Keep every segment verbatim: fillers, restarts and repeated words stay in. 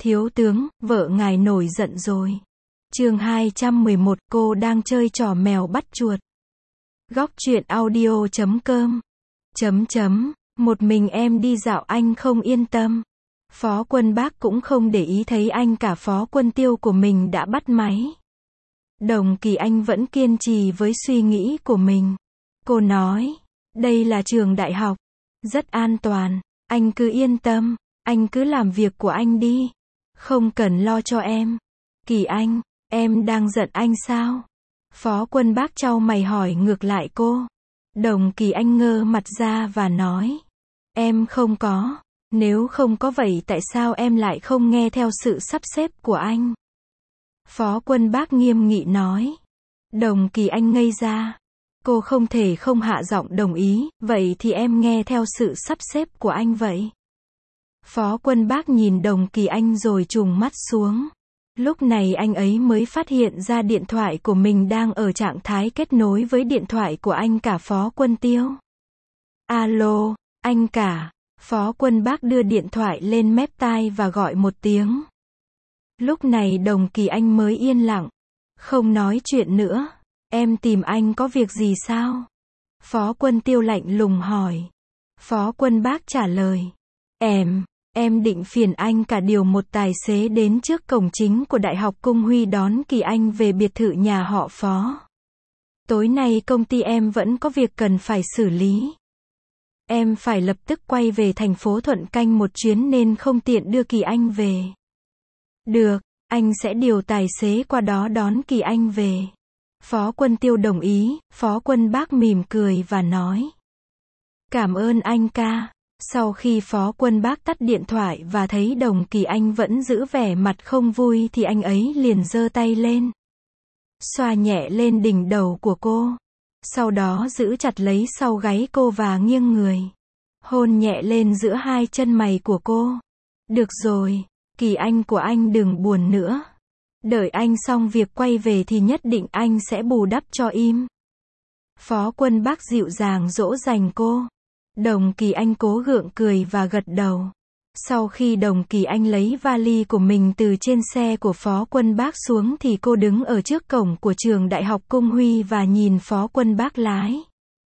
Thiếu tướng, vợ ngài nổi giận rồi. Chương hai trăm mười một, cô đang chơi trò mèo bắt chuột. Góc truyện audio chấm com. Chấm chấm, một mình em đi dạo anh không yên tâm. Phó Quân Bác cũng không để ý thấy anh cả Phó Quân Tiêu của mình đã bắt máy. Đồng Kỳ Anh vẫn kiên trì với suy nghĩ của mình. Cô nói, đây là trường đại học, rất an toàn, anh cứ yên tâm, anh cứ làm việc của anh đi, không cần lo cho em. Kỳ Anh, em đang giận anh sao? Phó Quân Bác chau mày hỏi ngược lại cô. Đồng Kỳ Anh ngơ mặt ra và nói, em không có, nếu không có vậy tại sao em lại không nghe theo sự sắp xếp của anh? Phó Quân Bác nghiêm nghị nói. Đồng Kỳ Anh ngây ra. Cô không thể không hạ giọng đồng ý, vậy thì em nghe theo sự sắp xếp của anh vậy. Phó Quân Bác nhìn Đồng Kỳ Anh rồi trùng mắt xuống. Lúc này anh ấy mới phát hiện ra điện thoại của mình đang ở trạng thái kết nối với điện thoại của anh cả Phó Quân Tiêu. Alo, anh cả. Phó Quân Bác đưa điện thoại lên mép tai và gọi một tiếng. Lúc này Đồng Kỳ Anh mới yên lặng. Không nói chuyện nữa. Em tìm anh có việc gì sao? Phó Quân Tiêu lạnh lùng hỏi. Phó Quân Bác trả lời. Em, em định phiền anh cả điều một tài xế đến trước cổng chính của Đại học Cung Huy đón Kỳ Anh về biệt thự nhà họ Phó. Tối nay công ty em vẫn có việc cần phải xử lý. Em phải lập tức quay về thành phố Thuận Canh một chuyến nên không tiện đưa Kỳ Anh về. Được, anh sẽ điều tài xế qua đó đón Kỳ Anh về. Phó Quân Tiêu đồng ý, Phó Quân Bác mỉm cười và nói. Cảm ơn anh ca. Sau khi Phó Quân Bác tắt điện thoại và thấy Đồng Kỳ Anh vẫn giữ vẻ mặt không vui thì anh ấy liền giơ tay lên. Xoa nhẹ lên đỉnh đầu của cô. Sau đó giữ chặt lấy sau gáy cô và nghiêng người. Hôn nhẹ lên giữa hai chân mày của cô. Được rồi, Kỳ Anh của anh đừng buồn nữa. Đợi anh xong việc quay về thì nhất định anh sẽ bù đắp cho im. Phó Quân Bác dịu dàng dỗ dành cô. Đồng Kỳ Anh cố gượng cười và gật đầu. Sau khi Đồng Kỳ Anh lấy vali của mình từ trên xe của Phó Quân Bác xuống thì cô đứng ở trước cổng của trường Đại học Cung Huy và nhìn Phó Quân Bác lái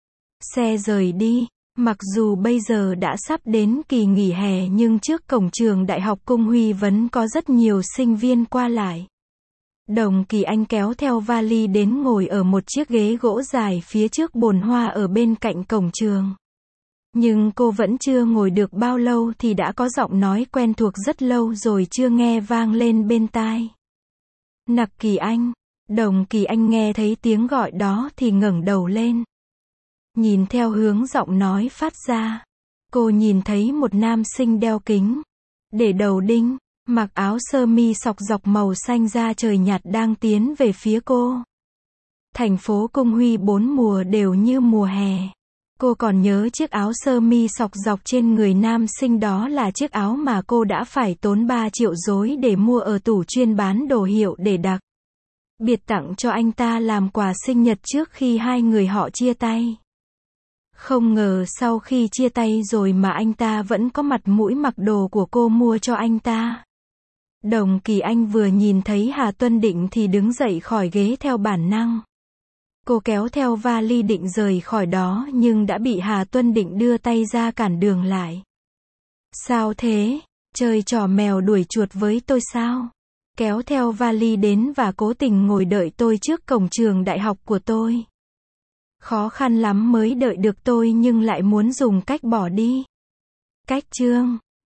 xe rời đi. Mặc dù bây giờ đã sắp đến kỳ nghỉ hè nhưng trước cổng trường Đại học Cung Huy vẫn có rất nhiều sinh viên qua lại. Đồng Kỳ Anh kéo theo vali đến ngồi ở một chiếc ghế gỗ dài phía trước bồn hoa ở bên cạnh cổng trường. Nhưng cô vẫn chưa ngồi được bao lâu thì đã có giọng nói quen thuộc rất lâu rồi chưa nghe vang lên bên tai. Nặc Kỳ Anh. Đồng Kỳ Anh nghe thấy tiếng gọi đó thì ngẩng đầu lên. Nhìn theo hướng giọng nói phát ra. Cô nhìn thấy một nam sinh đeo kính, để đầu đinh, mặc áo sơ mi sọc dọc màu xanh da trời nhạt đang tiến về phía cô. Thành phố Cung Huy bốn mùa đều như mùa hè. Cô còn nhớ chiếc áo sơ mi sọc dọc trên người nam sinh đó là chiếc áo mà cô đã phải tốn ba triệu rối để mua ở tủ chuyên bán đồ hiệu để đặc biệt tặng cho anh ta làm quà sinh nhật trước khi hai người họ chia tay. Không ngờ sau khi chia tay rồi mà anh ta vẫn có mặt mũi mặc đồ của cô mua cho anh ta. Đồng Kỳ Anh vừa nhìn thấy Hà Tuân Định thì đứng dậy khỏi ghế theo bản năng. Cô kéo theo vali định rời khỏi đó nhưng đã bị Hà Tuân Định đưa tay ra cản đường lại. Sao thế? Chơi trò mèo đuổi chuột với tôi sao? Kéo theo vali đến và cố tình ngồi đợi tôi trước cổng trường đại học của tôi. Khó khăn lắm mới đợi được tôi nhưng lại muốn dùng cách bỏ đi. Cách chương